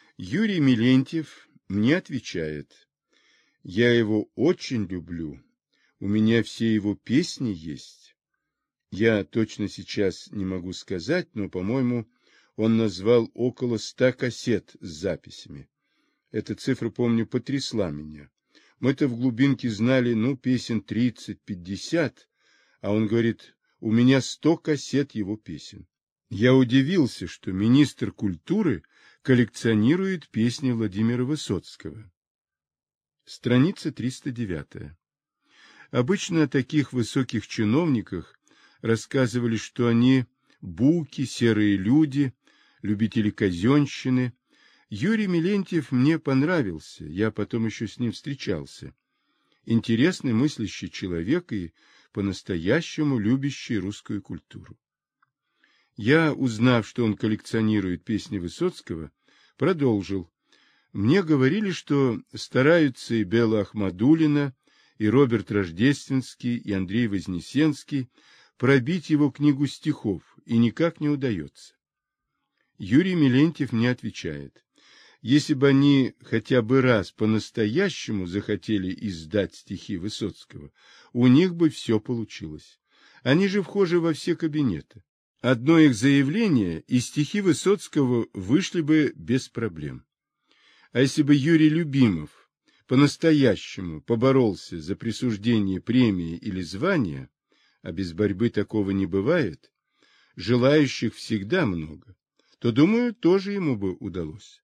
Юрий Мелентьев мне отвечает: я его очень люблю, у меня все его песни есть. Я точно сейчас не могу сказать, но, по-моему, он назвал около 100 кассет с записями. Эта цифра, помню, потрясла меня. Мы-то в глубинке знали, песен 30-50, а он говорит, у меня 100 кассет его песен. Я удивился, что министр культуры коллекционирует песни Владимира Высоцкого. Страница 309. Обычно о таких высоких чиновниках рассказывали, что они буки, серые люди, любители казенщины. Юрий Мелентьев мне понравился, я потом еще с ним встречался. Интересный мыслящий человек и по-настоящему любящий русскую культуру. Я, узнав, что он коллекционирует песни Высоцкого, продолжил. Мне говорили, что стараются и Белла Ахмадуллина, и Роберт Рождественский, и Андрей Вознесенский пробить его книгу стихов, и никак не удается. Юрий Мелентьев мне отвечает. Если бы они хотя бы раз по-настоящему захотели издать стихи Высоцкого, у них бы все получилось. Они же вхожи во все кабинеты. Одно их заявление, и стихи Высоцкого вышли бы без проблем. А если бы Юрий Любимов по-настоящему поборолся за присуждение премии или звания, а без борьбы такого не бывает, желающих всегда много, то, думаю, тоже ему бы удалось.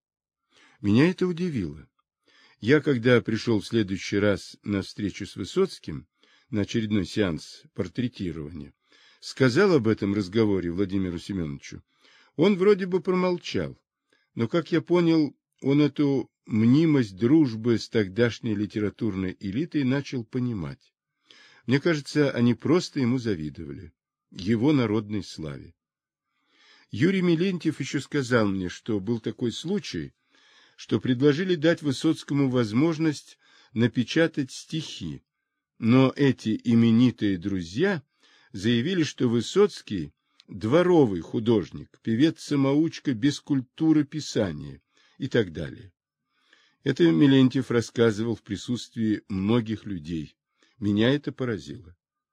Меня это удивило. Я, когда пришел в следующий раз на встречу с Высоцким, на очередной сеанс портретирования, сказал об этом разговоре Владимиру Семеновичу. Он вроде бы промолчал, но, как я понял, он эту мнимость дружбы с тогдашней литературной элитой начал понимать. Мне кажется, они просто ему завидовали, его народной славе. Юрий Мелентьев еще сказал мне, что был такой случай, что предложили дать Высоцкому возможность напечатать стихи, но эти именитые друзья заявили, что Высоцкий – дворовый художник, певец-самоучка без культуры писания и так далее. Это Мелентьев рассказывал в присутствии многих людей. Меня это поразило.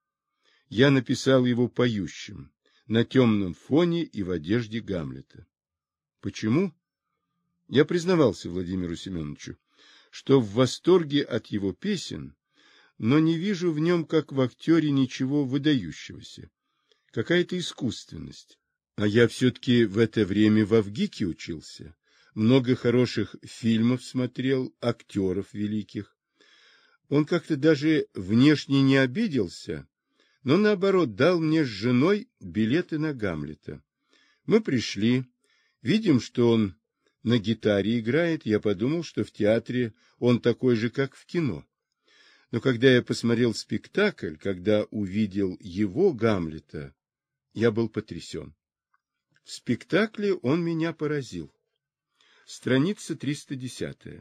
Я написал его поющим, на темном фоне и в одежде Гамлета. Почему? Я признавался Владимиру Семеновичу, что в восторге от его песен, но не вижу в нем, как в актере, ничего выдающегося. Какая-то искусственность. А я все-таки в это время в Авгике учился. Много хороших фильмов смотрел, актеров великих. Он как-то даже внешне не обиделся, но, наоборот, дал мне с женой билеты на Гамлета. Мы пришли, видим, что он на гитаре играет, я подумал, что в театре он такой же, как в кино. Но когда я посмотрел спектакль, когда увидел его, Гамлета, я был потрясен. В спектакле он меня поразил. Страница 310.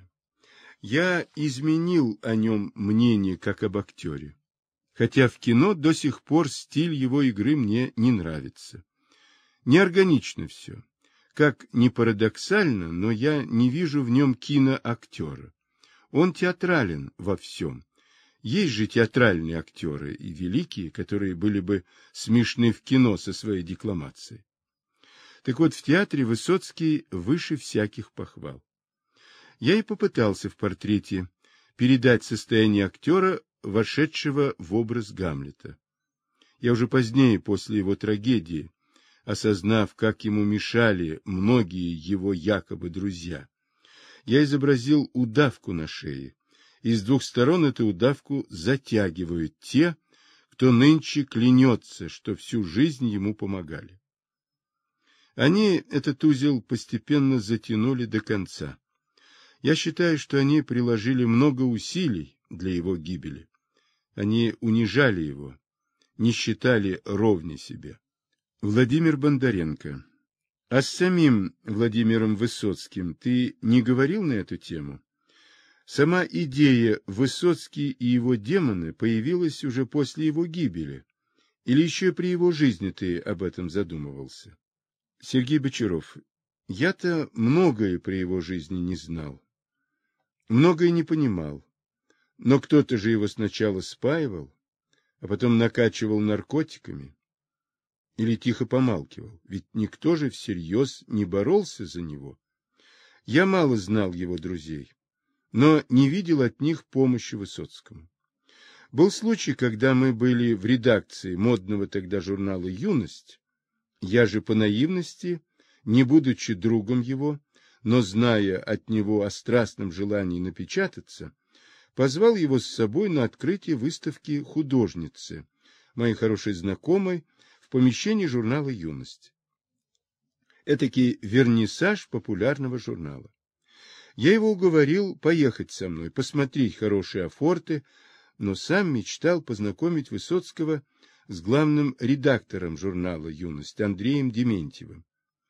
Я изменил о нем мнение, как об актере. Хотя в кино до сих пор стиль его игры мне не нравится. Неорганично все. Как ни парадоксально, но я не вижу в нем киноактера. Он театрален во всем. Есть же театральные актеры и великие, которые были бы смешны в кино со своей декламацией. Так вот, в театре Высоцкий выше всяких похвал. Я и попытался в портрете передать состояние актера, вошедшего в образ Гамлета. Я уже позднее, после его трагедии, осознав, как ему мешали многие его якобы друзья, я изобразил удавку на шее, и с двух сторон эту удавку затягивают те, кто нынче клянется, что всю жизнь ему помогали. Они этот узел постепенно затянули до конца. Я считаю, что они приложили много усилий для его гибели. Они унижали его, не считали ровней себе. Владимир Бондаренко. А с самим Владимиром Высоцким ты не говорил на эту тему? Сама идея Высоцкий и его демоны появилась уже после его гибели. Или еще при его жизни ты об этом задумывался? Сергей Бочаров. Я-то многое при его жизни не знал, многое не понимал, но кто-то же его сначала спаивал, а потом накачивал наркотиками или тихо помалкивал, ведь никто же всерьез не боролся за него. Я мало знал его друзей, но не видел от них помощи Высоцкому. Был случай, когда мы были в редакции модного тогда журнала «Юность». Я же по наивности, не будучи другом его, но зная от него о страстном желании напечататься, позвал его с собой на открытие выставки художницы, моей хорошей знакомой, в помещении журнала «Юность». Этакий вернисаж популярного журнала. Я его уговорил поехать со мной, посмотреть хорошие афорты, но сам мечтал познакомить Высоцкого с главным редактором журнала «Юность» Андреем Дементьевым.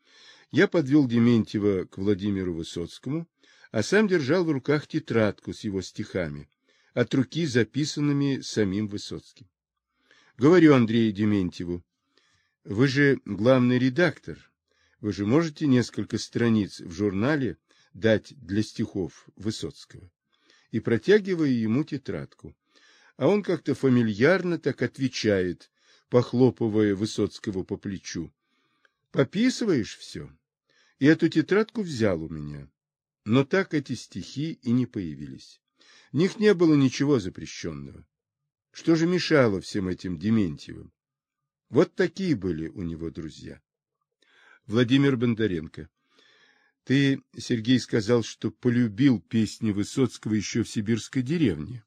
Я подвел Дементьева к Владимиру Высоцкому, а сам держал в руках тетрадку с его стихами, от руки записанными самим Высоцким. Говорю Андрею Дементьеву: вы же главный редактор, вы же можете несколько страниц в журнале дать для стихов Высоцкого? И протягиваю ему тетрадку. А он как-то фамильярно так отвечает, похлопывая Высоцкого по плечу: пописываешь все? И эту тетрадку взял у меня. Но так эти стихи и не появились. В них не было ничего запрещенного. Что же мешало всем этим Дементьевым? Вот такие были у него друзья. Владимир Бондаренко. Ты, Сергей, сказал, что полюбил песни Высоцкого еще в сибирской деревне.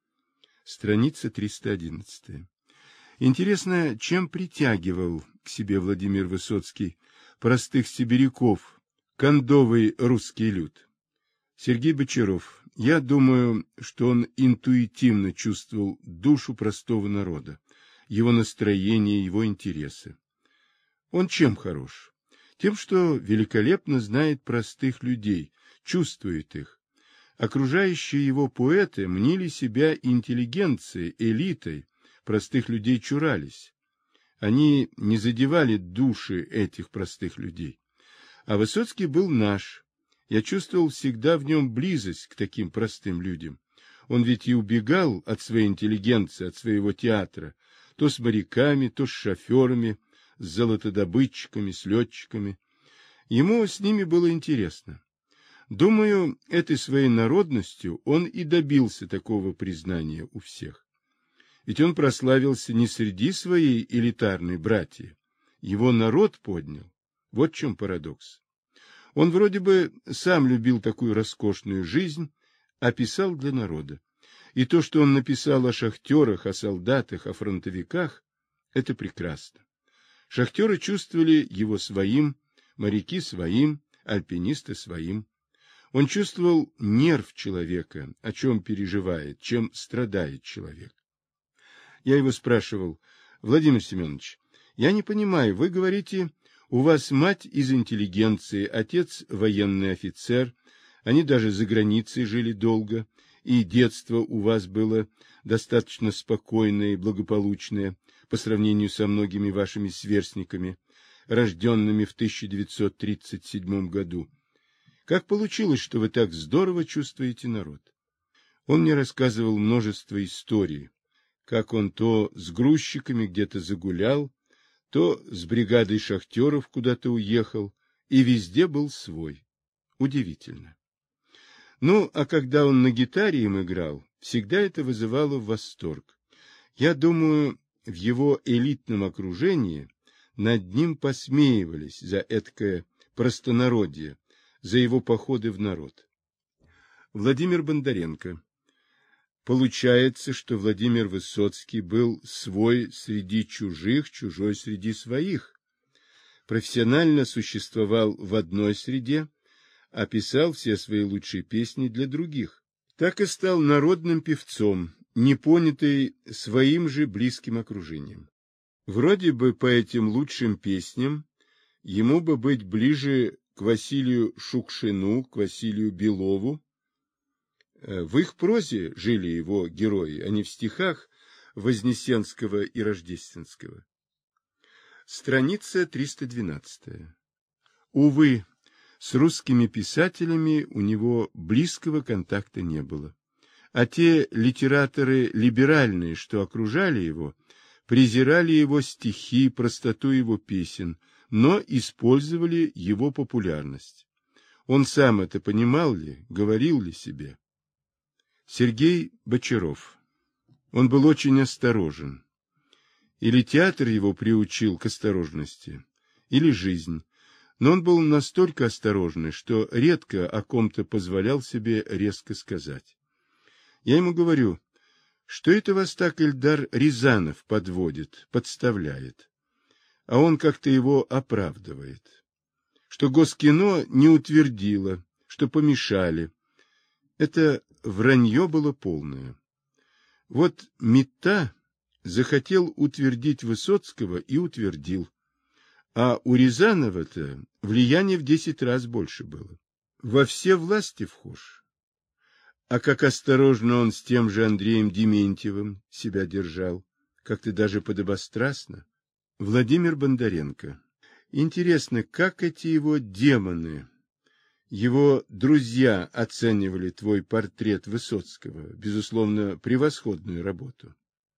Страница 311. Интересно, чем притягивал к себе Владимир Высоцкий простых сибиряков, кондовый русский люд? Сергей Бочаров. Я думаю, что он интуитивно чувствовал душу простого народа, его настроение, его интересы. Он чем хорош? Тем, что великолепно знает простых людей, чувствует их. Окружающие его поэты мнили себя интеллигенцией, элитой, простых людей чурались. Они не задевали души этих простых людей. А Высоцкий был наш. Я чувствовал всегда в нем близость к таким простым людям. Он ведь и убегал от своей интеллигенции, от своего театра, то с моряками, то с шоферами, с золотодобытчиками, с летчиками. Ему с ними было интересно. Думаю, этой своей народностью он и добился такого признания у всех. Ведь он прославился не среди своей элитарной братьи. Его народ поднял. Вот в чем парадокс. Он вроде бы сам любил такую роскошную жизнь, а писал для народа. И то, что он написал о шахтерах, о солдатах, о фронтовиках, это прекрасно. Шахтеры чувствовали его своим, моряки своим, альпинисты своим. Он чувствовал нерв человека, о чем переживает, чем страдает человек. Я его спрашивал: Владимир Семенович, я не понимаю, вы говорите, у вас мать из интеллигенции, отец военный офицер, они даже за границей жили долго, и детство у вас было достаточно спокойное и благополучное по сравнению со многими вашими сверстниками, рожденными в 1937 году. Как получилось, что вы так здорово чувствуете народ? Он мне рассказывал множество историй, как он то с грузчиками где-то загулял, то с бригадой шахтеров куда-то уехал, и везде был свой. Удивительно. Ну, а когда он на гитаре им играл, всегда это вызывало восторг. Я думаю, в его элитном окружении над ним посмеивались за эткое простонародье, за его походы в народ. Владимир Бондаренко. Получается, что Владимир Высоцкий был свой среди чужих, чужой среди своих. Профессионально существовал в одной среде, а писал все свои лучшие песни для других. Так и стал народным певцом, непонятый своим же близким окружением. Вроде бы по этим лучшим песням ему бы быть ближе к Василию Шукшину, к Василию Белову. В их прозе жили его герои, а не в стихах Вознесенского и Рождественского. Страница 312. Увы, С русскими писателями у него близкого контакта не было. А те литераторы либеральные, что окружали его, презирали его стихи, простоту его песен, но использовали его популярность. Он сам это понимал ли, говорил ли себе? Сергей Бочаров. Он был очень осторожен. Или театр его приучил к осторожности, или жизнь. Но он был настолько осторожный, что редко о ком-то позволял себе резко сказать. Я ему говорю, что это вас так Эльдар Рязанов подводит, подставляет. А он как-то его оправдывает. Что Госкино не утвердило, что помешали. Это вранье было полное. Вот Митта захотел утвердить Высоцкого и утвердил. А у Рязанова-то влияние в 10 раз больше было. Во все власти вхож. А как осторожно он с тем же Андреем Дементьевым себя держал, как-то даже подобострастно. Владимир Бондаренко. Интересно, как эти его демоны, его друзья оценивали твой портрет Высоцкого, безусловно, превосходную работу.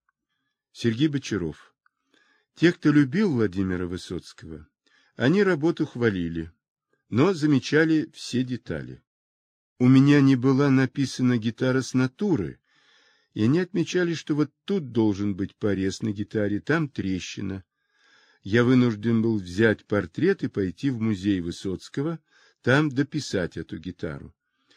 Сергей Бочаров. Те, кто любил Владимира Высоцкого, они работу хвалили, но замечали все детали. У меня не была написана гитара с натуры, и они отмечали, что вот тут должен быть порез на гитаре, там трещина. Я вынужден был взять портрет и пойти в музей Высоцкого, там дописать эту гитару.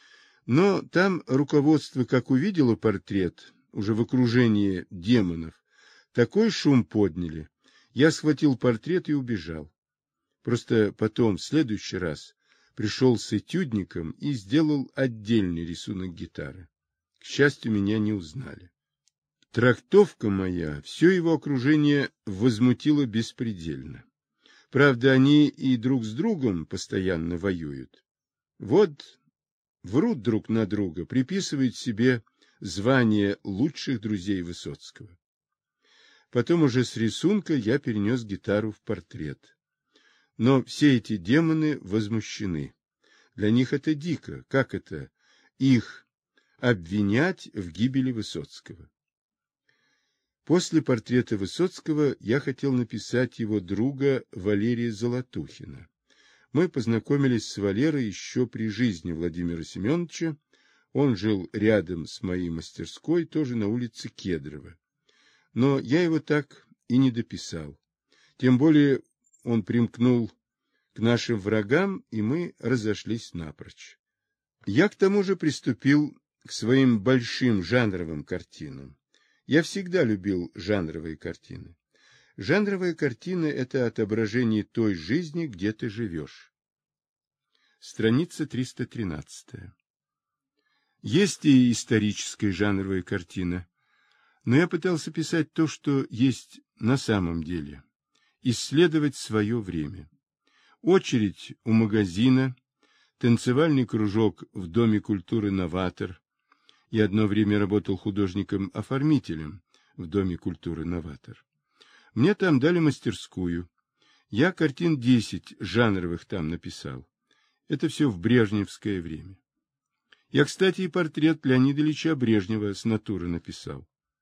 Но там руководство, как увидело портрет, уже в окружении демонов, такой шум подняли. Я схватил портрет и убежал. Просто потом, в следующий раз, пришел с этюдником и сделал отдельный рисунок гитары. К счастью, меня не узнали. Трактовка моя все его окружение возмутила беспредельно. Правда, они и друг с другом постоянно воюют. Вот врут друг на друга, приписывают себе звание лучших друзей Высоцкого. Потом уже с рисунка я перенес гитару в портрет. Но все эти демоны возмущены. Для них это дико. Как это? Их обвинять в гибели Высоцкого. После портрета Высоцкого я хотел написать его друга Валерия Золотухина. Мы познакомились с Валерой еще при жизни Владимира Семеновича. Он жил рядом с моей мастерской, тоже на улице Кедрова. Но я его так и не дописал. Тем более он примкнул к нашим врагам, и мы разошлись напрочь. Я к тому же приступил к своим большим жанровым картинам. Я всегда любил жанровые картины. Жанровая картина – это отображение той жизни, где ты живешь. Страница 313. Есть и историческая жанровая картина. Но я пытался писать то, что есть на самом деле, исследовать свое время. Очередь у магазина, танцевальный кружок в Доме культуры «Новатор». Я одно время работал художником-оформителем в Доме культуры «Новатор». Мне там дали мастерскую. Я картин 10 жанровых там написал. Это все в брежневское время. Я, кстати, и портрет Леонида Ильича Брежнева с натуры написал.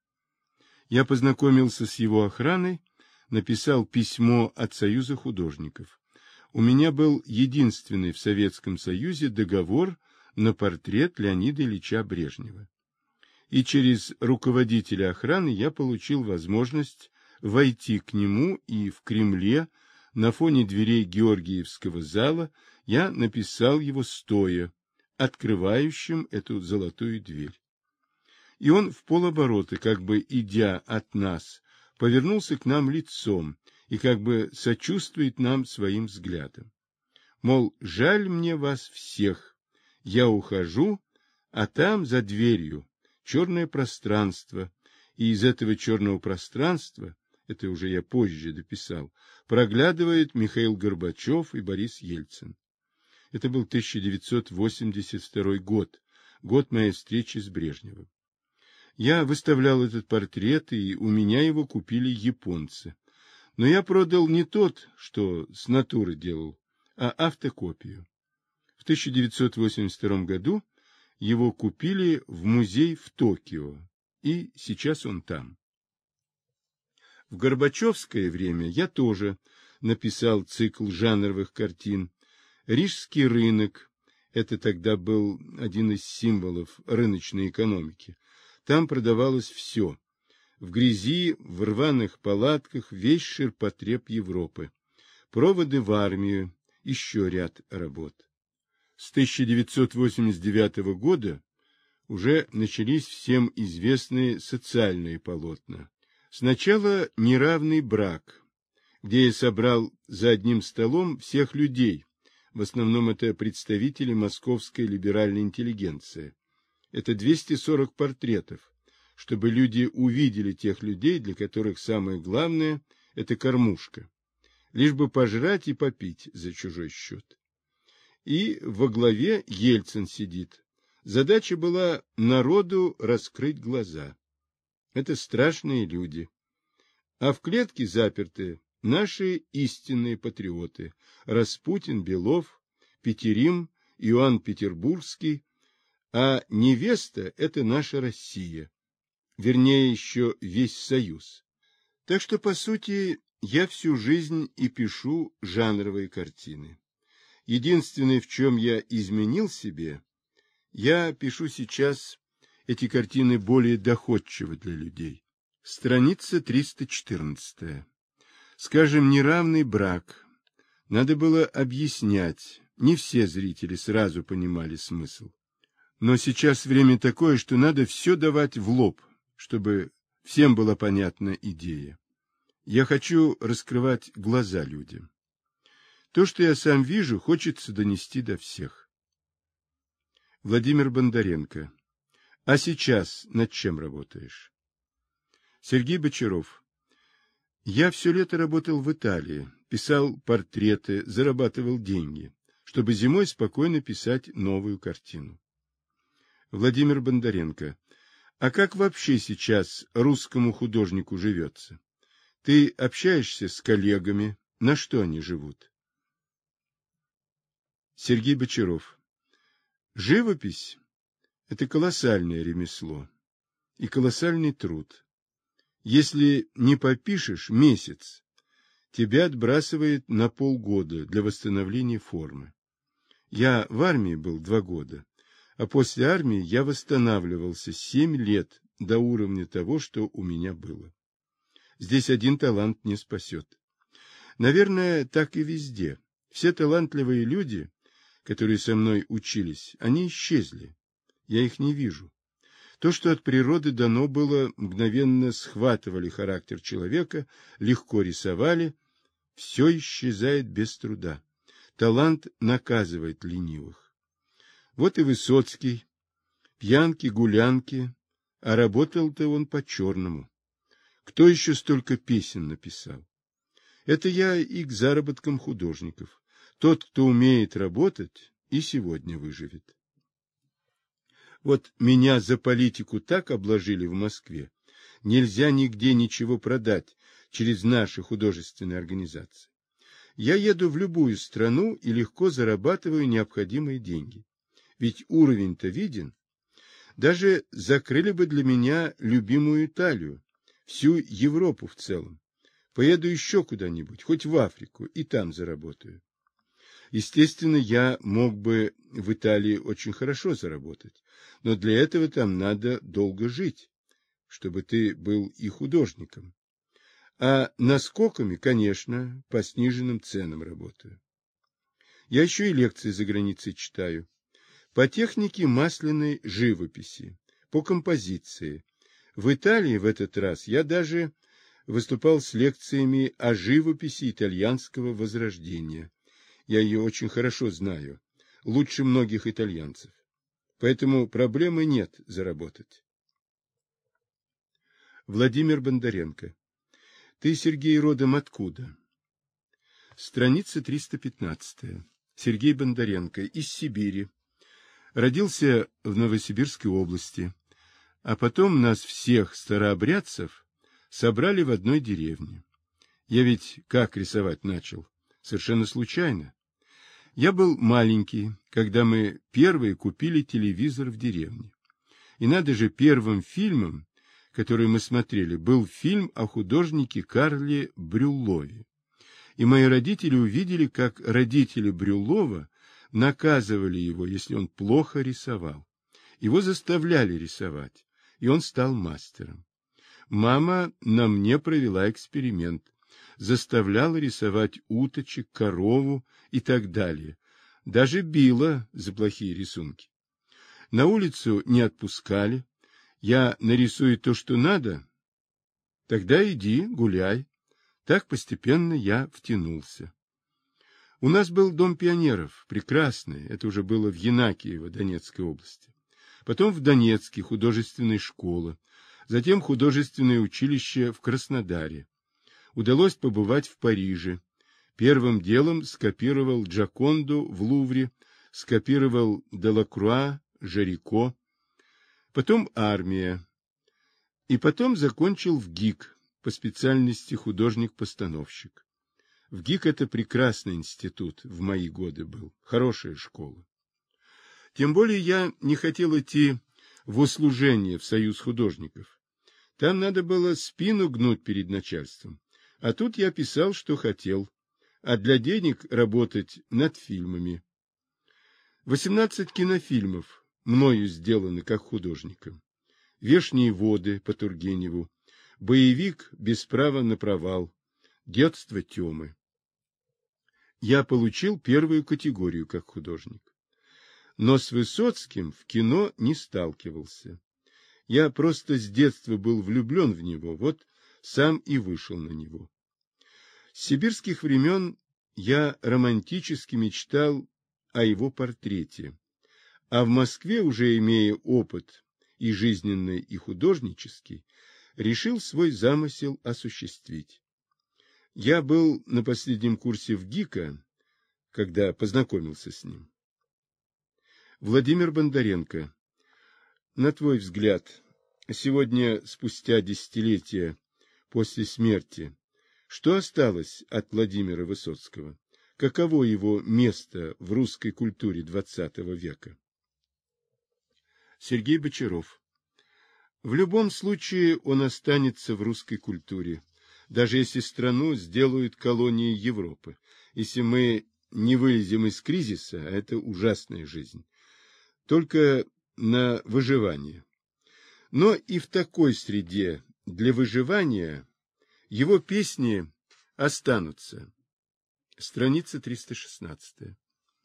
Я познакомился с его охраной, написал письмо от Союза художников. У меня был единственный в Советском Союзе договор на портрет Леонида Ильича Брежнева. И через руководителя охраны я получил возможность войти к нему, и в Кремле на фоне дверей Георгиевского зала я написал его стоя, открывающим эту золотую дверь. И он в полоборота, как бы идя от нас, повернулся к нам лицом и как бы сочувствует нам своим взглядом. Мол, жаль мне вас всех, я ухожу, а там за дверью черное пространство, и из этого черного пространства, это уже я позже дописал, проглядывает Михаил Горбачев и Борис Ельцин. Это был 1982 год, год моей встречи с Брежневым. Я выставлял этот портрет, и у меня его купили японцы. Но я продал не тот, что с натуры делал, а автокопию. В 1982 году его купили в музей в Токио, и сейчас он там. В Горбачевское время я тоже написал цикл жанровых картин. «Рижский рынок» — это тогда был один из символов рыночной экономики. Там продавалось все. В грязи, в рваных палатках весь ширпотреб Европы. Проводы в армию, еще ряд работ. С 1989 года уже начались всем известные социальные полотна. Сначала «Неравный брак», где я собрал за одним столом всех людей, в основном это представители московской либеральной интеллигенции. Это 240 портретов, чтобы люди увидели тех людей, для которых самое главное – это кормушка, лишь бы пожрать и попить за чужой счет. И во главе Ельцин сидит. Задача была народу раскрыть глаза. Это страшные люди. А в клетке заперты наши истинные патриоты – Распутин, Белов, Петерим, Иоанн Петербургский, а невеста – это наша Россия, вернее, еще весь Союз. Так что, по сути, я всю жизнь и пишу жанровые картины. Единственное, в чем я изменил себе, я пишу сейчас эти картины более доходчиво для людей. Страница 314. Скажем, «Неравный брак». Надо было объяснять. Не все зрители сразу понимали смысл. Но сейчас время такое, что надо все давать в лоб, чтобы всем была понятна идея. Я хочу раскрывать глаза людям. То, что я сам вижу, хочется донести до всех. Владимир Бондаренко. А сейчас над чем работаешь? Сергей Бочаров. Я все лето работал в Италии, писал портреты, зарабатывал деньги, чтобы зимой спокойно писать новую картину. Владимир Бондаренко. А как вообще сейчас русскому художнику живется? Ты общаешься с коллегами, на что они живут? Сергей Бочаров. Живопись – это колоссальное ремесло и колоссальный труд. Если не попишешь месяц, тебя отбрасывает на полгода для восстановления формы. Я в армии был 2 года, а после армии я восстанавливался 7 лет до уровня того, что у меня было. Здесь один талант не спасет. Наверное, так и везде. Все талантливые люди, которые со мной учились, они исчезли. Я их не вижу. То, что от природы дано было, мгновенно схватывали характер человека, легко рисовали, все исчезает без труда. Талант наказывает ленивых. Вот и Высоцкий, пьянки, гулянки, а работал-то он по-черному. Кто еще столько песен написал? Это я и к заработкам художников. Тот, кто умеет работать, и сегодня выживет. Вот меня за политику так обложили в Москве. Нельзя нигде ничего продать через наши художественные организации. Я еду в любую страну и легко зарабатываю необходимые деньги. Ведь уровень-то виден. Даже закрыли бы для меня любимую Италию, всю Европу в целом. Поеду еще куда-нибудь, хоть в Африку, и там заработаю. Естественно, я мог бы в Италии очень хорошо заработать, но для этого там надо долго жить, чтобы ты был и художником. А наскоками, конечно, по сниженным ценам работаю. Я еще и лекции за границей читаю. По технике масляной живописи, по композиции. В Италии в этот раз я даже выступал с лекциями о живописи итальянского возрождения. Я ее очень хорошо знаю, лучше многих итальянцев. Поэтому проблемы нет заработать. Владимир Бондаренко. Ты, Сергей, родом откуда? Страница 315. Сергей Бондаренко. Из Сибири. Родился в Новосибирской области, а потом нас всех старообрядцев собрали в одной деревне. Я ведь как рисовать начал? Совершенно случайно. Я был маленький, когда мы первые купили телевизор в деревне. И надо же, первым фильмом, который мы смотрели, был фильм о художнике Карле Брюллове. И мои родители увидели, как родители Брюллова наказывали его, если он плохо рисовал. Его заставляли рисовать, и он стал мастером. Мама на мне провела эксперимент, заставляла рисовать уточек, корову и так далее. Даже била за плохие рисунки. На улицу не отпускали. Я нарисую то, что надо, тогда иди, гуляй. Так постепенно я втянулся. У нас был дом пионеров, прекрасный, это уже было в Янакиево, Донецкой области. Потом в Донецке художественная школа, затем художественное училище в Краснодаре. Удалось побывать в Париже. Первым делом скопировал Джоконду в Лувре, скопировал Делакруа, Жарико. Потом армия. И потом закончил в ГИК по специальности художник-постановщик. В ГИК это прекрасный институт, в мои годы был, хорошая школа. Тем более я не хотел идти в услужение в Союз художников. Там надо было спину гнуть перед начальством. А тут я писал, что хотел, а для денег работать над фильмами. 18 кинофильмов мною сделаны как художником. «Вешние воды» по Тургеневу, «Боевик без права на провал», «Детство Тёмы». Я получил первую категорию как художник. Но с Высоцким в кино не сталкивался. Я просто с детства был влюблен в него, вот сам и вышел на него. С сибирских времен я романтически мечтал о его портрете, а в Москве, уже имея опыт и жизненный, и художнический, решил свой замысел осуществить. Я был на последнем курсе в ГИКа, когда познакомился с ним. Владимир Бондаренко. На твой взгляд, сегодня, спустя десятилетия после смерти, что осталось от Владимира Высоцкого? Каково его место в русской культуре XX века? Сергей Бочаров. В любом случае он останется в русской культуре, даже если страну сделают колонией Европы, если мы не вылезем из кризиса, а это ужасная жизнь, только на выживание. Но и в такой среде для выживания его песни останутся. Страница 316.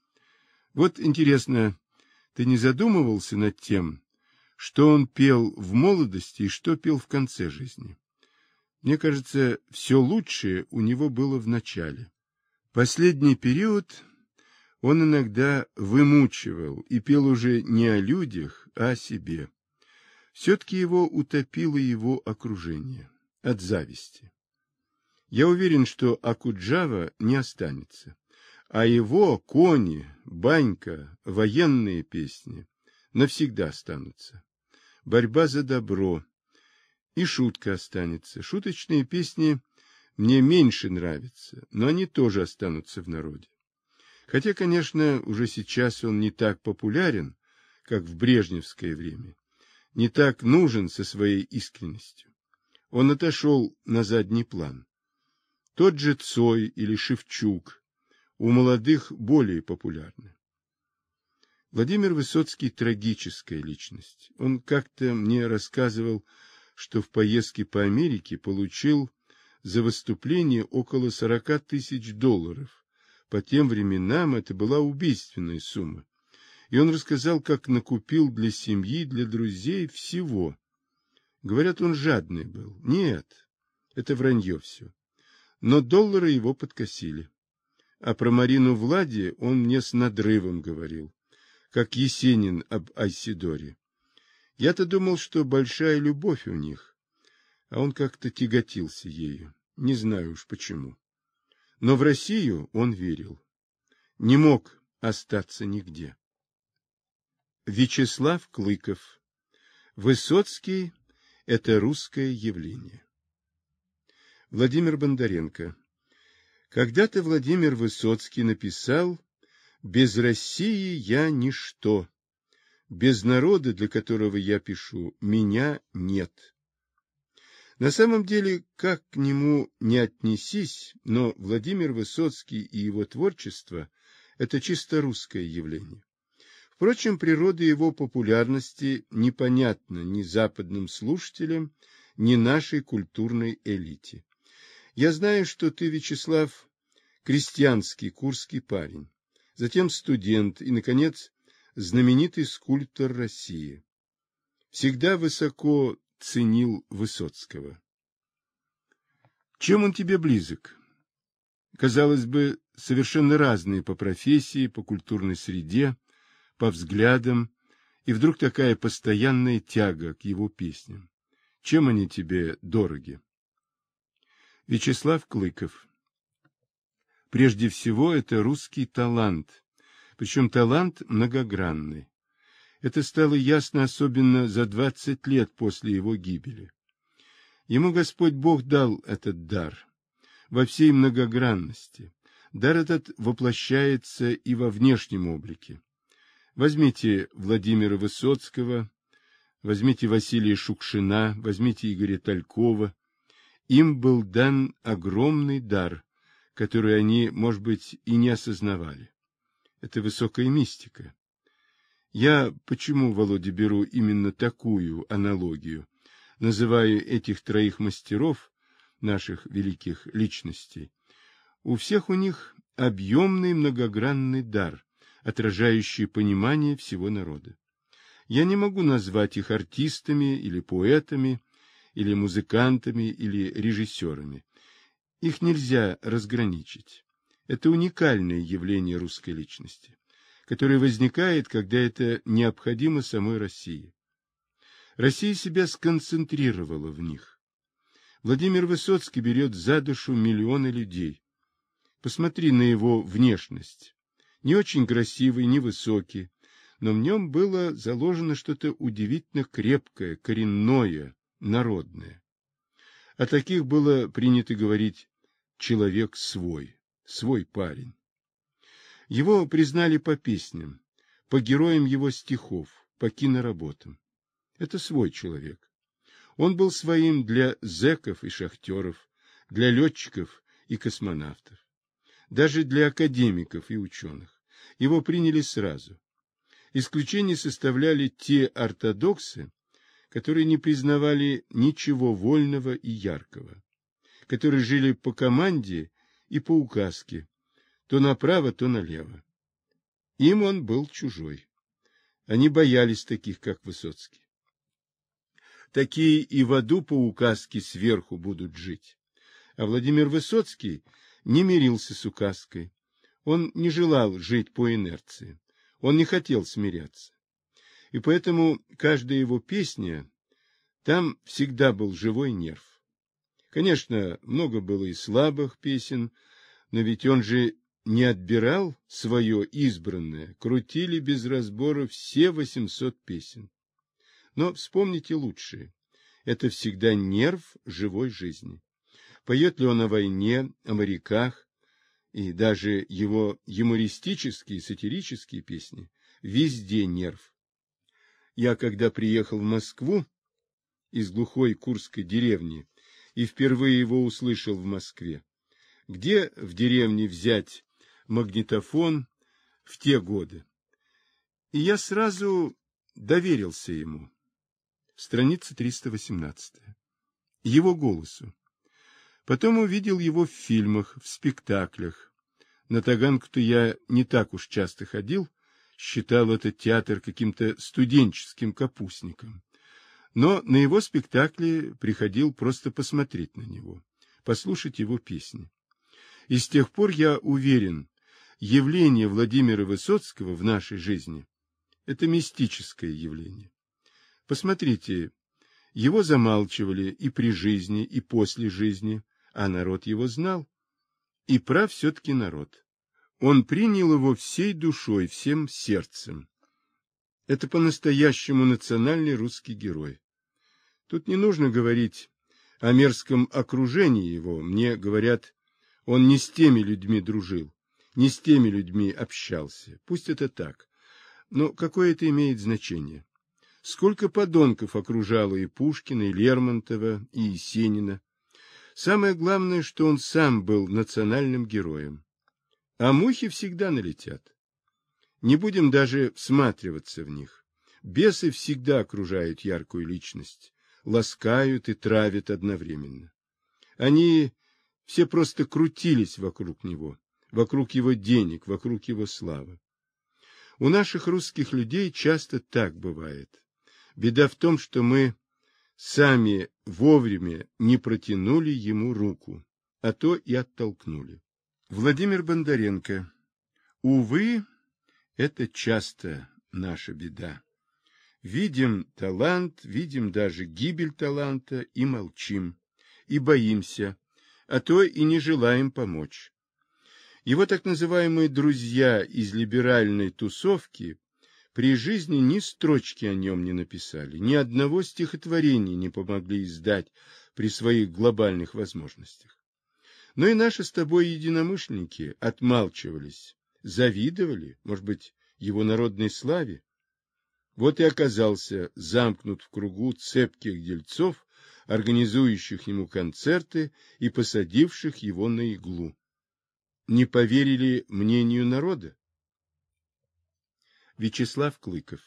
Вот интересно, ты не задумывался над тем, что он пел в молодости и что пел в конце жизни? Мне кажется, все лучшее у него было в начале. Последний период он иногда вымучивал и пел уже не о людях, а о себе. Все-таки его утопило его окружение от зависти. Я уверен, что Окуджава не останется, а его кони, банька, военные песни навсегда останутся. Борьба за добро. И шутка останется. Шуточные песни мне меньше нравятся, но они тоже останутся в народе. Хотя, конечно, уже сейчас он не так популярен, как в брежневское время, не так нужен со своей искренностью. Он отошел на задний план. Тот же Цой или Шевчук у молодых более популярны. Владимир Высоцкий – трагическая личность. Он как-то мне рассказывал, что в поездке по Америке получил за выступление около $40 тысяч. По тем временам это была убийственная сумма. И он рассказал, как накупил для семьи, для друзей всего. Говорят, он жадный был. Нет, это вранье все. Но доллары его подкосили. А про Марину Влади он мне с надрывом говорил, как Есенин об Айседоре. Я-то думал, что большая любовь у них, а он как-то тяготился ею. Не знаю уж почему. Но в Россию он верил. Не мог остаться нигде. Вячеслав Клыков. Высоцкий – это русское явление. Владимир Бондаренко. Когда-то Владимир Высоцкий написал Без России я ничто. Без народа, для которого я пишу, меня нет. На самом деле, как к нему не отнесись, но Владимир Высоцкий и его творчество – это чисто русское явление. Впрочем, природа его популярности непонятна ни западным слушателям, ни нашей культурной элите. Я знаю, что ты, Вячеслав, крестьянский курский парень, затем студент и, наконец, знаменитый скульптор России. Всегда высоко ценил Высоцкого. Чем он тебе близок? Казалось бы, совершенно разные по профессии, по культурной среде, по взглядам, и вдруг такая постоянная тяга к его песням. Чем они тебе дороги? Вячеслав Клыков. Прежде всего, это русский талант, причем талант многогранный. Это стало ясно особенно за 20 лет после его гибели. Ему Господь Бог дал этот дар во всей многогранности. Дар этот воплощается и во внешнем облике. Возьмите Владимира Высоцкого, возьмите Василия Шукшина, возьмите Игоря Талькова. Им был дан огромный дар, который они, может быть, и не осознавали. Это высокая мистика. Я почему, Володя, беру именно такую аналогию, называя этих троих мастеров, наших великих личностей? У всех у них объемный многогранный дар, отражающий понимание всего народа. Я не могу назвать их артистами или поэтами, или музыкантами, или режиссерами. Их нельзя разграничить. Это уникальное явление русской личности, которое возникает, когда это необходимо самой России. Россия себя сконцентрировала в них. Владимир Высоцкий берет за душу миллионы людей. Посмотри на его внешность. Не очень красивый, невысокий, но в нем было заложено что-то удивительно крепкое, коренное, народное. О таких было принято говорить «человек свой», «свой парень». Его признали по песням, по героям его стихов, по киноработам. Это свой человек. Он был своим для зэков и шахтеров, для летчиков и космонавтов, даже для академиков и ученых. Его приняли сразу. Исключение составляли те ортодоксы, которые не признавали ничего вольного и яркого, которые жили по команде и по указке, то направо, то налево. Им он был чужой. Они боялись таких, как Высоцкий. Такие и в аду по указке сверху будут жить. А Владимир Высоцкий не мирился с указкой. Он не желал жить по инерции. Он не хотел смиряться. И поэтому каждая его песня, там всегда был живой нерв. Конечно, много было и слабых песен, но ведь он же не отбирал свое избранное, крутили без разбора все 800 песен. Но вспомните лучшее. Это всегда нерв живой жизни. Поет ли он о войне, о моряках, и даже его юмористические, сатирические песни, везде нерв. Я, когда приехал в Москву из глухой курской деревни и впервые его услышал в Москве, где в деревне взять магнитофон в те годы? И я сразу доверился ему. Страница 318. Его голосу. Потом увидел его в фильмах, в спектаклях. На Таганку-то я не так уж часто ходил, считал этот театр каким-то студенческим капустником. Но на его спектакли приходил просто посмотреть на него, послушать его песни. И с тех пор я уверен, явление Владимира Высоцкого в нашей жизни – это мистическое явление. Посмотрите, его замалчивали и при жизни, и после жизни, а народ его знал. И прав все-таки народ. Он принял его всей душой, всем сердцем. Это по-настоящему национальный русский герой. Тут не нужно говорить о мерзком окружении его. Мне говорят, он не с теми людьми дружил не с теми людьми общался. Пусть это так. Но какое это имеет значение? Сколько подонков окружало и Пушкина, и Лермонтова, и Есенина. Самое главное, что он сам был национальным героем. А мухи всегда налетят. Не будем даже всматриваться в них. Бесы всегда окружают яркую личность, ласкают и травят одновременно. Они все просто крутились вокруг него, вокруг его денег, вокруг его славы. У наших русских людей часто так бывает. Беда в том, что мы сами вовремя не протянули ему руку, а то и оттолкнули. Владимир Бондаренко. Увы, это часто наша беда. Видим талант, видим даже гибель таланта и молчим, и боимся, а то и не желаем помочь. Его так называемые друзья из либеральной тусовки при жизни ни строчки о нем не написали, ни одного стихотворения не помогли издать при своих глобальных возможностях. Но и наши с тобой единомышленники отмалчивались, завидовали, может быть, его народной славе. Вот и оказался замкнут в кругу цепких дельцов, организующих ему концерты и посадивших его на иглу. Не поверили мнению народа? Вячеслав Клыков.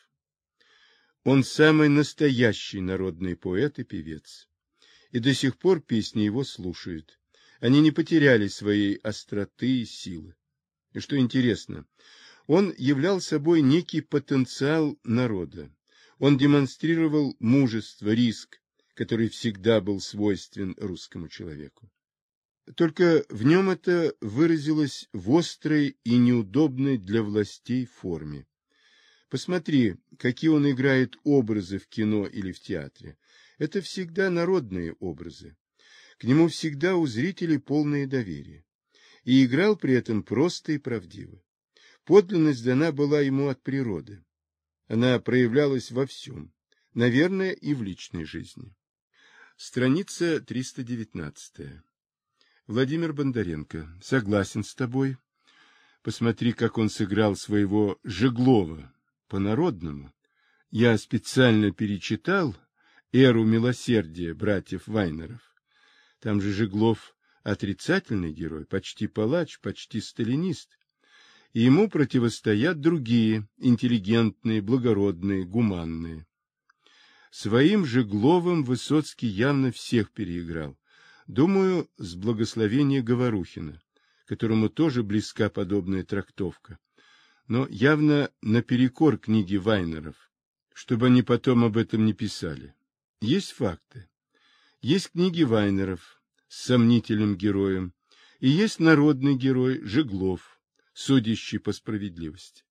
Он самый настоящий народный поэт и певец. И до сих пор песни его слушают. Они не потеряли своей остроты и силы. И что интересно, он являл собой некий потенциал народа. Он демонстрировал мужество, риск, который всегда был свойствен русскому человеку. Только в нем это выразилось в острой и неудобной для властей форме. Посмотри, какие он играет образы в кино или в театре. Это всегда народные образы. К нему всегда у зрителей полное доверие. И играл при этом просто и правдиво. Подлинность дана была ему от природы. Она проявлялась во всем, наверное, и в личной жизни. Страница 319. Владимир Бондаренко. Согласен с тобой. Посмотри, как он сыграл своего Жеглова по-народному. Я специально перечитал «Эру милосердия» братьев Вайнеров. Там же Жеглов отрицательный герой, почти палач, почти сталинист. И ему противостоят другие, интеллигентные, благородные, гуманные. Своим Жегловым Высоцкий явно всех переиграл. Думаю, с благословения Говорухина, которому тоже близка подобная трактовка, но явно наперекор книге Вайнеров, чтобы они потом об этом не писали. Есть факты. Есть книги Вайнеров с сомнительным героем, и есть народный герой Жеглов, судящий по справедливости.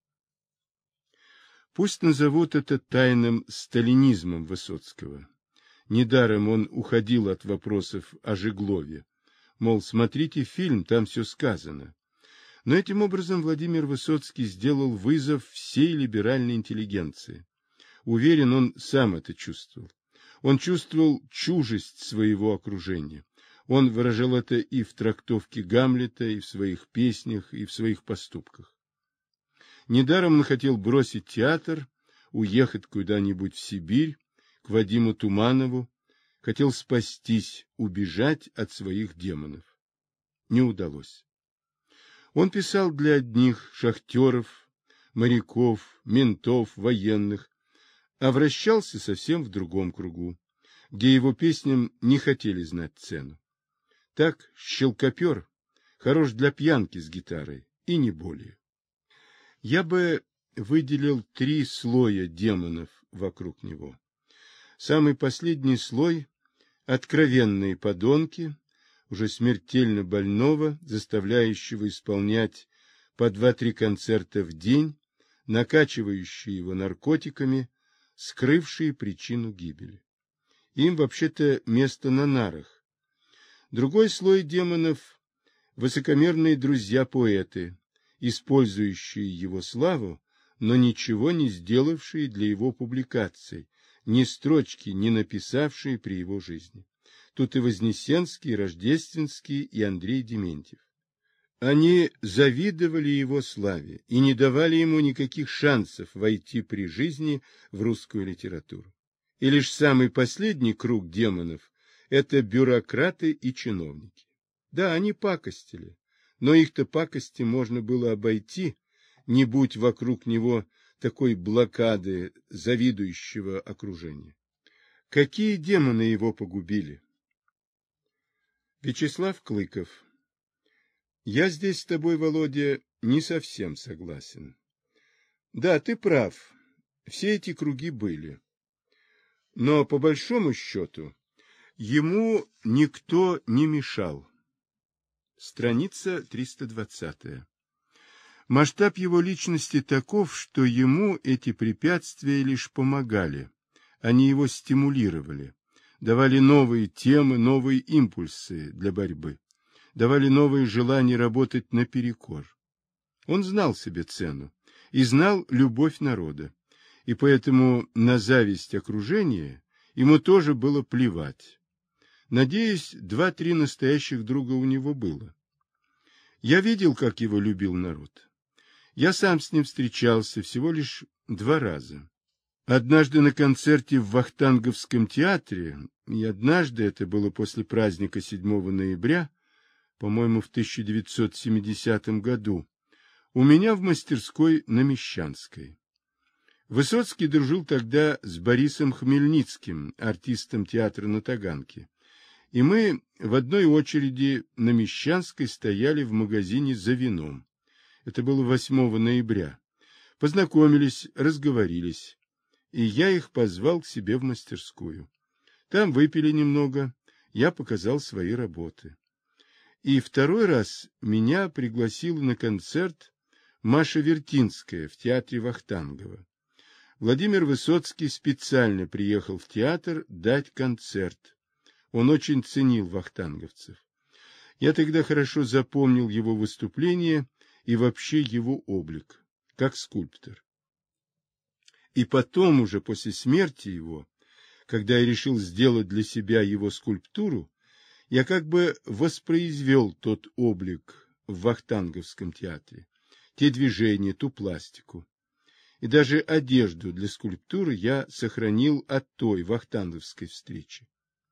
Пусть назовут это тайным сталинизмом Высоцкого. Недаром он уходил от вопросов о Жеглове. Мол, смотрите фильм, там все сказано. Но этим образом Владимир Высоцкий сделал вызов всей либеральной интеллигенции. Уверен, он сам это чувствовал. Он чувствовал чужесть своего окружения. Он выражал это и в трактовке Гамлета, и в своих песнях, и в своих поступках. Недаром он хотел бросить театр, уехать куда-нибудь в Сибирь, к Вадиму Туманову, хотел спастись, убежать от своих демонов. Не удалось. Он писал для одних шахтеров, моряков, ментов, военных, а вращался совсем в другом кругу, где его песням не хотели знать цену. Так щелкопер хорош для пьянки с гитарой, и не более. Я бы выделил 3 слоя демонов вокруг него. Самый последний слой — откровенные подонки, уже смертельно больного, заставляющего исполнять по 2-3 концерта в день, накачивающие его наркотиками, скрывшие причину гибели. Им вообще-то место на нарах. Другой слой демонов — высокомерные друзья-поэты, использующие его славу, но ничего не сделавшие для его публикаций, ни строчки не написавшие при его жизни. Тут и Вознесенский, и Рождественский, и Андрей Дементьев. Они завидовали его славе и не давали ему никаких шансов войти при жизни в русскую литературу. И лишь самый последний круг демонов – это бюрократы и чиновники. Да, они пакостили, но их-то пакости можно было обойти, не будь вокруг него такой блокады завидующего окружения. Какие демоны его погубили? Вячеслав Клыков. Я здесь с тобой, Володя, не совсем согласен. Да, ты прав, все эти круги были. Но, по большому счету, ему никто не мешал. Страница 320. Масштаб его личности таков, что ему эти препятствия лишь помогали. Они его стимулировали, давали новые темы, новые импульсы для борьбы, давали новые желания работать наперекор. Он знал себе цену и знал любовь народа, и поэтому на зависть окружения ему тоже было плевать. Надеюсь, 2-3 настоящих друга у него было. Я видел, как его любил народ. Я сам с ним встречался всего лишь 2 раза. Однажды на концерте в Вахтанговском театре, и однажды, это было после праздника 7 ноября, по-моему, в 1970 году, у меня в мастерской на Мещанской. Высоцкий дружил тогда с Борисом Хмельницким, артистом театра на Таганке, и мы в одной очереди на Мещанской стояли в магазине за вином. Это было 8 ноября. Познакомились, разговорились, и я их позвал к себе в мастерскую. Там выпили немного, я показал свои работы. И 2-й раз меня пригласила на концерт Маша Вертинская в театре Вахтангова. Владимир Высоцкий специально приехал в театр дать концерт. Он очень ценил вахтанговцев. Я тогда хорошо запомнил его выступление и вообще его облик, как скульптор. И потом, уже после смерти его, когда я решил сделать для себя его скульптуру, я как бы воспроизвел тот облик в Вахтанговском театре, те движения, ту пластику. И даже одежду для скульптуры я сохранил от той вахтанговской встречи.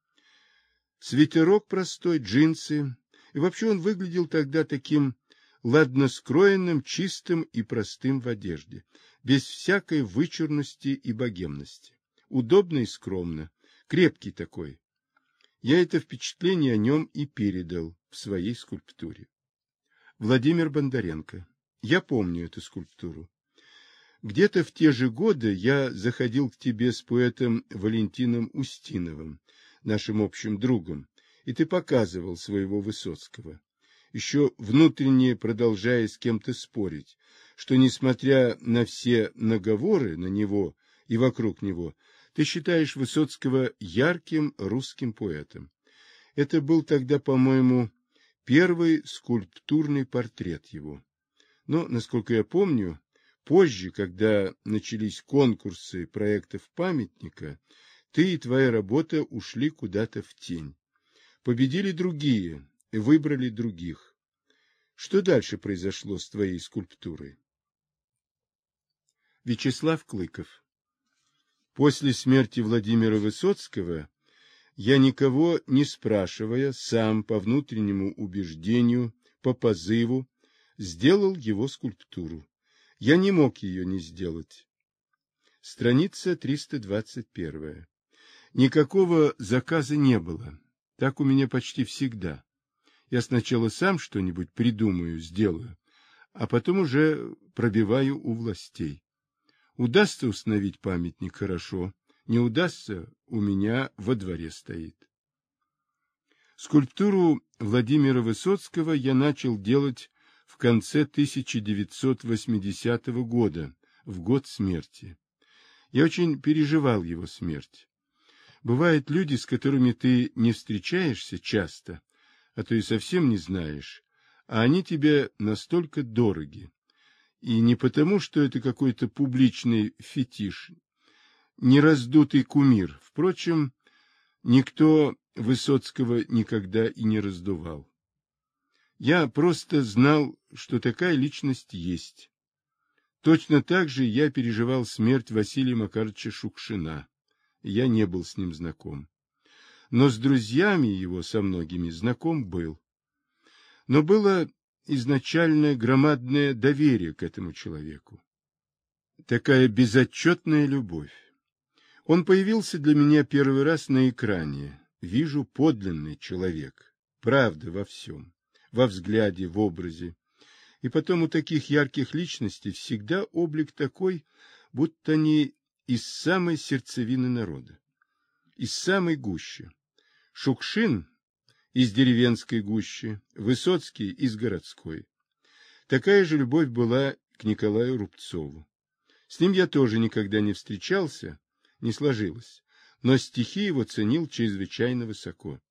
Свитерок простой, джинсы, и вообще он выглядел тогда таким ладно скроенным, чистым и простым в одежде, без всякой вычурности и богемности. Удобно и скромно, крепкий такой. Я это впечатление о нем и передал в своей скульптуре. Владимир Бондаренко. Я помню эту скульптуру. Где-то в те же годы я заходил к тебе с поэтом Валентином Устиновым, нашим общим другом, и ты показывал своего Высоцкого, еще внутренне продолжая с кем-то спорить, что, несмотря на все наговоры на него и вокруг него, ты считаешь Высоцкого ярким русским поэтом. Это был тогда, по-моему, первый скульптурный портрет его. Но, насколько я помню, позже, когда начались конкурсы проектов памятника, ты и твоя работа ушли куда-то в тень. Победили другие, и выбрали других. Что дальше произошло с твоей скульптурой? Вячеслав Клыков. После смерти Владимира Высоцкого я, никого не спрашивая, сам по внутреннему убеждению, по позыву, сделал его скульптуру. Я не мог ее не сделать. Страница 321. Никакого заказа не было. Так у меня почти всегда. Я сначала сам что-нибудь придумаю, сделаю, а потом уже пробиваю у властей. Удастся установить памятник — хорошо, не удастся — у меня во дворе стоит. Скульптуру Владимира Высоцкого я начал делать в конце 1980 года, в год смерти. Я очень переживал его смерть. Бывают люди, с которыми ты не встречаешься часто, а то и совсем не знаешь, а они тебе настолько дороги. И не потому, что это какой-то публичный фетиш, не раздутый кумир. Впрочем, никто Высоцкого никогда и не раздувал. Я просто знал, что такая личность есть. Точно так же я переживал смерть Василия Макаровича Шукшина. Я не был с ним знаком. Но с друзьями его со многими знаком был. Но было изначальное громадное доверие к этому человеку. Такая безотчетная любовь. Он появился для меня первый раз на экране. Вижу подлинный человек. Правда во всем. Во взгляде, в образе. И потом у таких ярких личностей всегда облик такой, будто они из самой сердцевины народа. Из самой гущи. Шукшин из деревенской гущи, Высоцкий из городской. Такая же любовь была к Николаю Рубцову. С ним я тоже никогда не встречался, не сложилось, но стихи его ценил чрезвычайно высоко.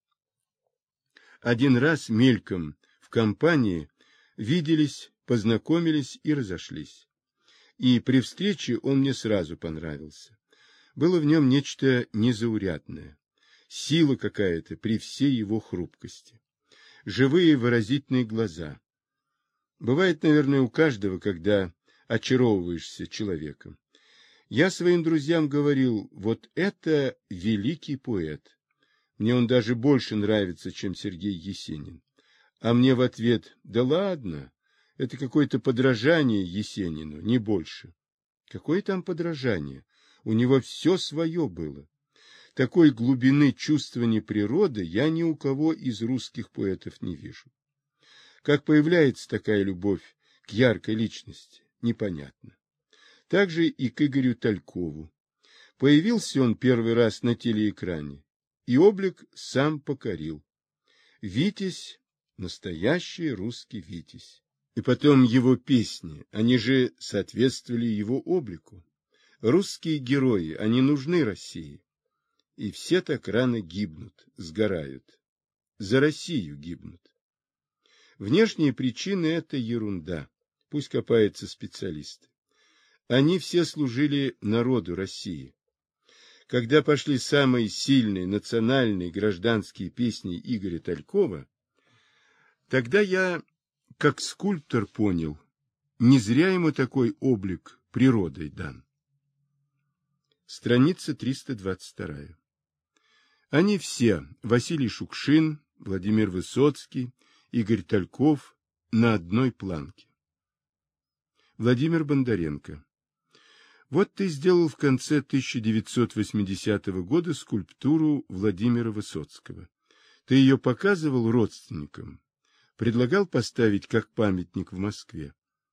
Один раз мельком в компании виделись, познакомились и разошлись. И при встрече он мне сразу понравился. Было в нем нечто незаурядное. Сила какая-то при всей его хрупкости. Живые выразительные глаза. Бывает, наверное, у каждого, когда очаровываешься человеком. Я своим друзьям говорил, вот это великий поэт. Мне он даже больше нравится, чем Сергей Есенин. А мне в ответ, да ладно, это какое-то подражание Есенину, не больше. Какое там подражание? У него все свое было. Такой глубины чувствования природы я ни у кого из русских поэтов не вижу. Как появляется такая любовь к яркой личности, непонятно. Также и к Игорю Талькову. Появился он первый раз на телеэкране, и облик сам покорил. Витязь, настоящий русский Витязь. И потом его песни, они же соответствовали его облику. Русские герои, они нужны России. И все так рано гибнут, сгорают. За Россию гибнут. Внешние причины – это ерунда. Пусть копаются специалисты. Они все служили народу России. Когда пошли самые сильные национальные гражданские песни Игоря Талькова, тогда я, как скульптор, понял, не зря ему такой облик природой дан. Страница 322. Они все, Василий Шукшин, Владимир Высоцкий, Игорь Тальков, на одной планке. Владимир Бондаренко. Вот ты сделал в конце 1980 года скульптуру Владимира Высоцкого. Ты ее показывал родственникам, предлагал поставить как памятник в Москве.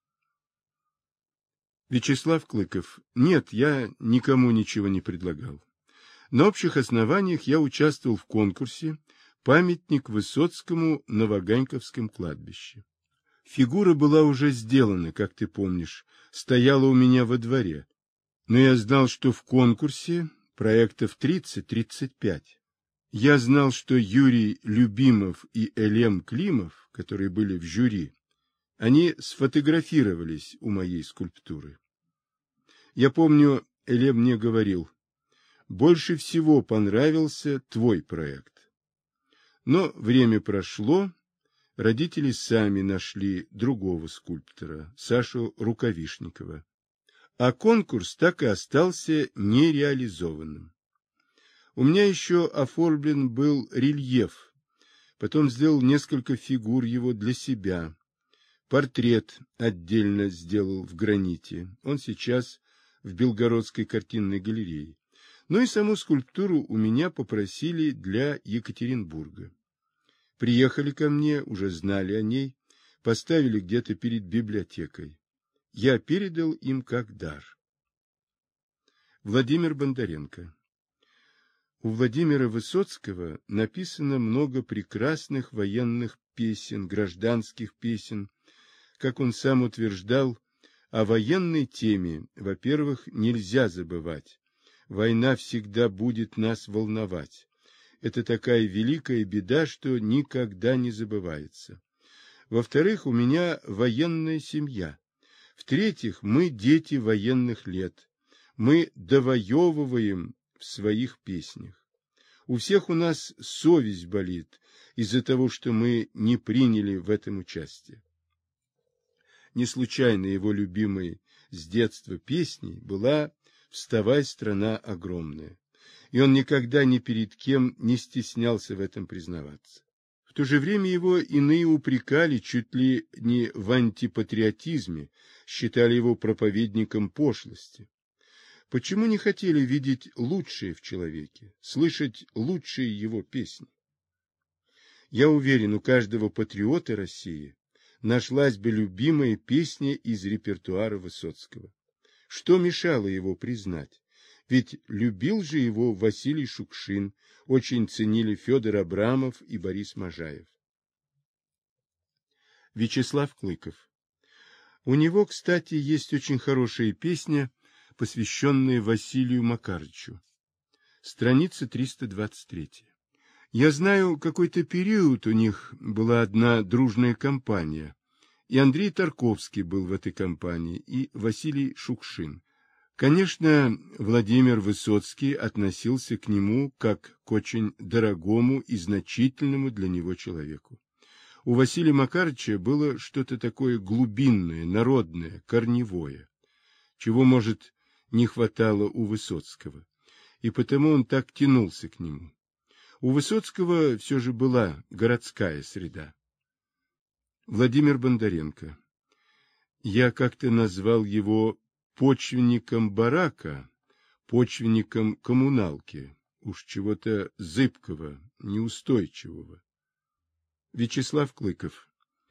Вячеслав Клыков. Нет, я никому ничего не предлагал. На общих основаниях я участвовал в конкурсе «Памятник Высоцкому на Ваганьковском кладбище». Фигура была уже сделана, как ты помнишь, стояла у меня во дворе. Но я знал, что в конкурсе проектов 30-35. Я знал, что Юрий Любимов и Элем Климов, которые были в жюри, они сфотографировались у моей скульптуры. Я помню, Элем мне говорил, больше всего понравился твой проект. Но время прошло, родители сами нашли другого скульптора, Сашу Рукавишникова. А конкурс так и остался нереализованным. У меня еще оформлен был рельеф, потом сделал несколько фигур его для себя. Портрет отдельно сделал в граните, он сейчас в Белгородской картинной галерее. Ну и саму скульптуру у меня попросили для Екатеринбурга. Приехали ко мне, уже знали о ней, поставили где-то перед библиотекой. Я передал им как дар. Владимир Бондаренко. У Владимира Высоцкого написано много прекрасных военных песен, гражданских песен. Как он сам утверждал, о военной теме, во-первых, нельзя забывать. Война всегда будет нас волновать. Это такая великая беда, что никогда не забывается. Во-вторых, у меня военная семья. В-третьих, мы дети военных лет. Мы довоевываем в своих песнях. У всех у нас совесть болит из-за того, что мы не приняли в этом участие. Не случайно его любимой с детства песней была «Вставай, страна огромная», и он никогда ни перед кем не стеснялся в этом признаваться. В то же время его иные упрекали чуть ли не в антипатриотизме, считали его проповедником пошлости. Почему не хотели видеть лучшее в человеке, слышать лучшие его песни? Я уверен, у каждого патриота России нашлась бы любимая песня из репертуара Высоцкого. Что мешало его признать? Ведь любил же его Василий Шукшин, очень ценили Федор Абрамов и Борис Можаев. Вячеслав Клыков. У него, кстати, есть очень хорошая песня, посвященная Василию Макарычу. Страница 323. Я знаю, какой-то период у них была одна дружная компания, и Андрей Тарковский был в этой компании, и Василий Шукшин. Конечно, Владимир Высоцкий относился к нему как к очень дорогому и значительному для него человеку. У Василия Макарыча было что-то такое глубинное, народное, корневое, чего, может, не хватало у Высоцкого, и потому он так тянулся к нему. У Высоцкого все же была городская среда. Владимир Бондаренко. Я как-то назвал его почвенником барака, почвенником коммуналки, уж чего-то зыбкого, неустойчивого. Вячеслав Клыков.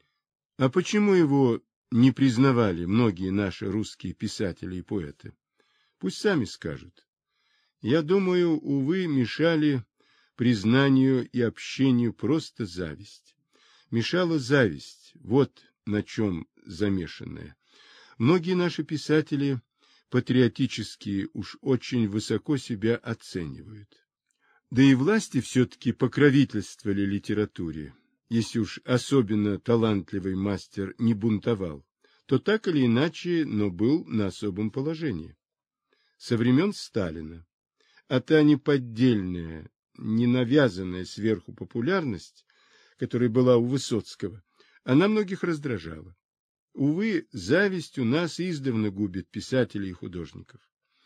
А почему его не признавали многие наши русские писатели и поэты? Пусть сами скажут. Я думаю, увы, мешали признанию и общению просто зависть. Мешала зависть, вот на чем замешанная. Многие наши писатели патриотические уж очень высоко себя оценивают. Да и власти все-таки покровительствовали литературе. Если уж особенно талантливый мастер не бунтовал, то так или иначе, но был на особом положении. Со времен Сталина. А та неподдельная, не навязанная сверху популярность, которая была у Высоцкого, она многих раздражала. Увы, зависть у нас издавна губит писателей и художников.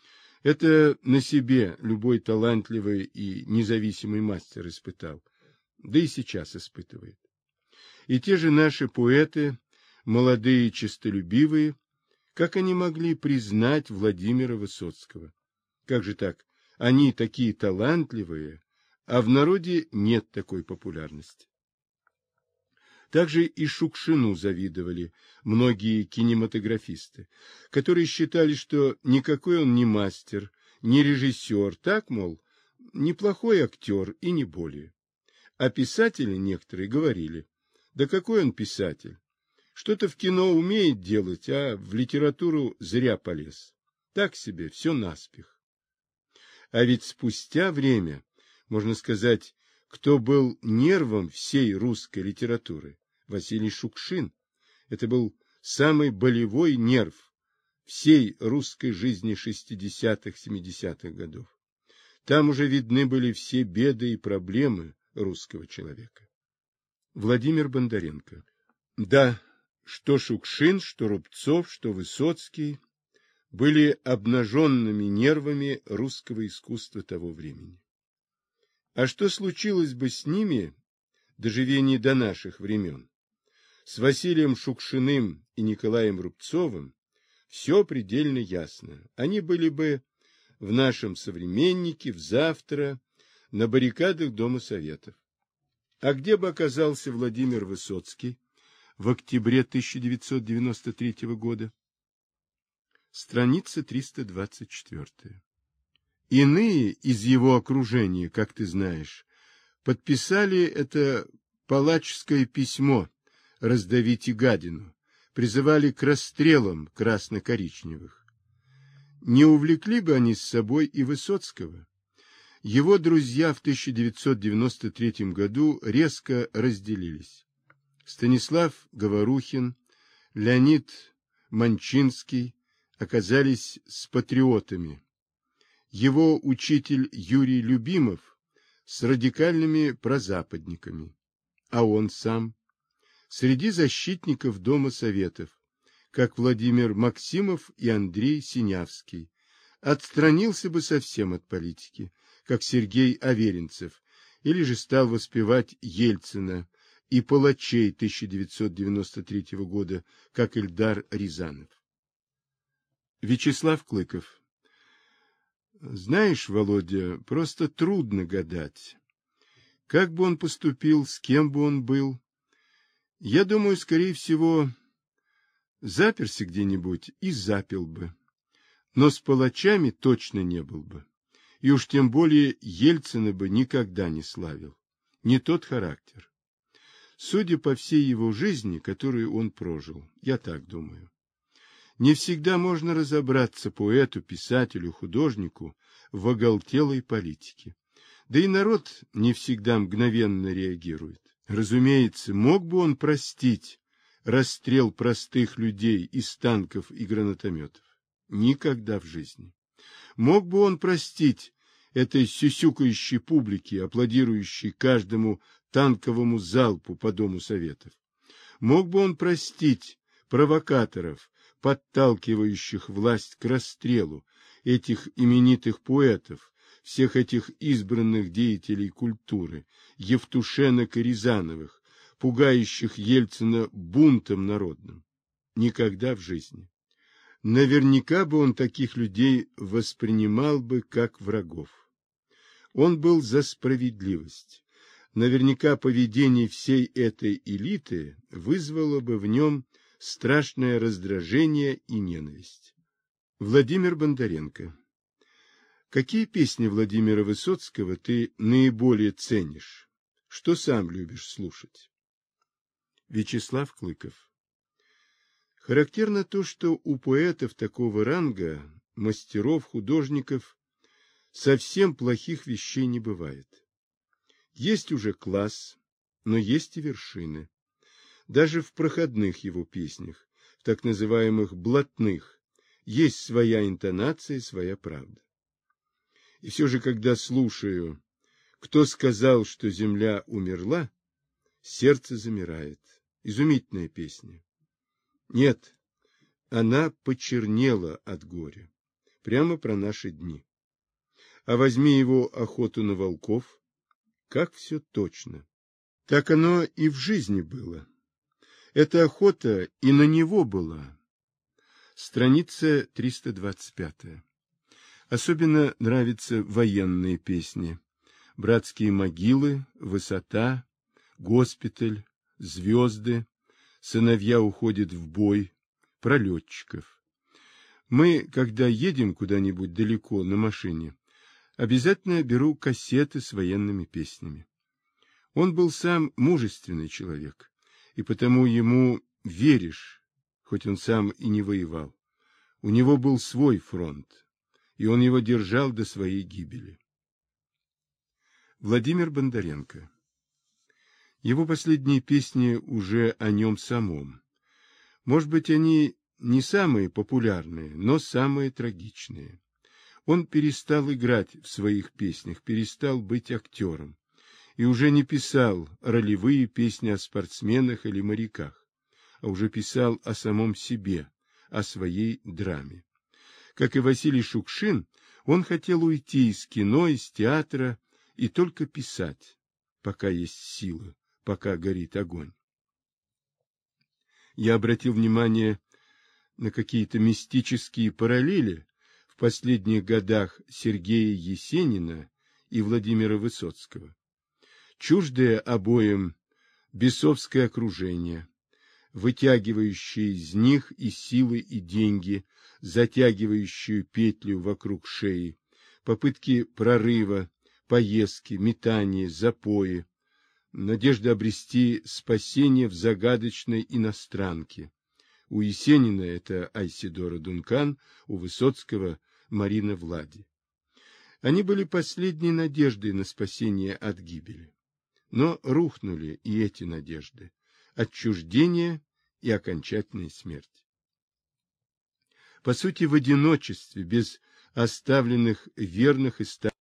Это на себе любой талантливый и независимый мастер испытал, да и сейчас испытывает. И те же наши поэты, молодые и честолюбивые, как они могли признать Владимира Высоцкого? Как же так? Они такие талантливые, а в народе нет такой популярности. Также и Шукшину завидовали многие кинематографисты, которые считали, что никакой он не мастер, не режиссер, так, мол, неплохой актер и не более. А писатели некоторые говорили, да какой он писатель, что-то в кино умеет делать, а в литературу зря полез. Так себе, все наспех. А ведь спустя время, можно сказать, кто был нервом всей русской литературы? Василий Шукшин. Это был самый болевой нерв всей русской жизни 60-х, 70-х годов. Там уже видны были все беды и проблемы русского человека. Владимир Бондаренко. Да, что Шукшин, что Рубцов, что Высоцкий были обнаженными нервами русского искусства того времени. А что случилось бы с ними, доживи они до наших времен? С Василием Шукшиным и Николаем Рубцовым все предельно ясно. Они были бы в нашем «Современнике», в «Завтра», на баррикадах Дома Советов. А где бы оказался Владимир Высоцкий в октябре 1993 года? Страница 324. Иные из его окружения, как ты знаешь, подписали это палаческое письмо «Раздавите гадину», призывали к расстрелам красно-коричневых. Не увлекли бы они с собой и Высоцкого? Его друзья в 1993 году резко разделились. Станислав Говорухин, Леонид Манчинский оказались с патриотами. Его учитель Юрий Любимов с радикальными прозападниками, а он сам среди защитников Дома Советов, как Владимир Максимов и Андрей Синявский, отстранился бы совсем от политики, как Сергей Аверинцев, или же стал воспевать Ельцина и палачей 1993 года, как Эльдар Рязанов. Вячеслав Клыков. Знаешь, Володя, просто трудно гадать. Как бы он поступил, с кем бы он был? Я думаю, скорее всего, заперся где-нибудь и запил бы. Но с палачами точно не был бы. И уж тем более Ельцина бы никогда не славил. Не тот характер. Судя по всей его жизни, которую он прожил, я так думаю. Не всегда можно разобраться поэту, писателю, художнику в оголтелой политике. Да и народ не всегда мгновенно реагирует. Разумеется, мог бы он простить расстрел простых людей из танков и гранатометов? Никогда в жизни. Мог бы он простить этой сюсюкающей публике, аплодирующей каждому танковому залпу по Дому Советов? Мог бы он простить провокаторов, подталкивающих власть к расстрелу, этих именитых поэтов, всех этих избранных деятелей культуры, Евтушенок и Рязановых, пугающих Ельцина бунтом народным? Никогда в жизни. Наверняка бы он таких людей воспринимал бы как врагов. Он был за справедливость. Наверняка поведение всей этой элиты вызвало бы в нем страшное раздражение и ненависть. Владимир Бондаренко. Какие песни Владимира Высоцкого ты наиболее ценишь? Что сам любишь слушать? Вячеслав Клыков. Характерно то, что у поэтов такого ранга, мастеров, художников, совсем плохих вещей не бывает. Есть уже класс, но есть и вершины. Даже в проходных его песнях, в так называемых блатных, есть своя интонация, своя правда. И все же, когда слушаю «Кто сказал, что земля умерла?», сердце замирает. Изумительная песня. Нет, она почернела от горя. Прямо про наши дни. А возьми его охоту на волков, как все точно. Так оно и в жизни было. Эта охота и на него была. Страница 325. Особенно нравятся военные песни. «Братские могилы», «Высота», «Госпиталь», «Звезды», «Сыновья уходят в бой», про летчиков. Мы, когда едем куда-нибудь далеко на машине, обязательно беру кассеты с военными песнями. Он был сам мужественный человек, и потому ему веришь, хоть он сам и не воевал. У него был свой фронт, и он его держал до своей гибели. Владимир Бондаренко. Его последние песни уже о нем самом. Может быть, они не самые популярные, но самые трагичные. Он перестал играть в своих песнях, перестал быть актером, и уже не писал ролевые песни о спортсменах или моряках, а уже писал о самом себе, о своей драме. Как и Василий Шукшин, он хотел уйти из кино, из театра и только писать, пока есть сила, пока горит огонь. Я обратил внимание на какие-то мистические параллели в последних годах Сергея Есенина и Владимира Высоцкого. Чуждое обоим бесовское окружение, вытягивающее из них и силы, и деньги, затягивающую петлю вокруг шеи, попытки прорыва, поездки, метания, запои, надежда обрести спасение в загадочной иностранке. У Есенина это Айседора Дункан, у Высоцкого Марина Влади. Они были последней надеждой на спасение от гибели. Но рухнули и эти надежды. Отчуждение и окончательная смерть. По сути, в одиночестве, без оставленных верных и старых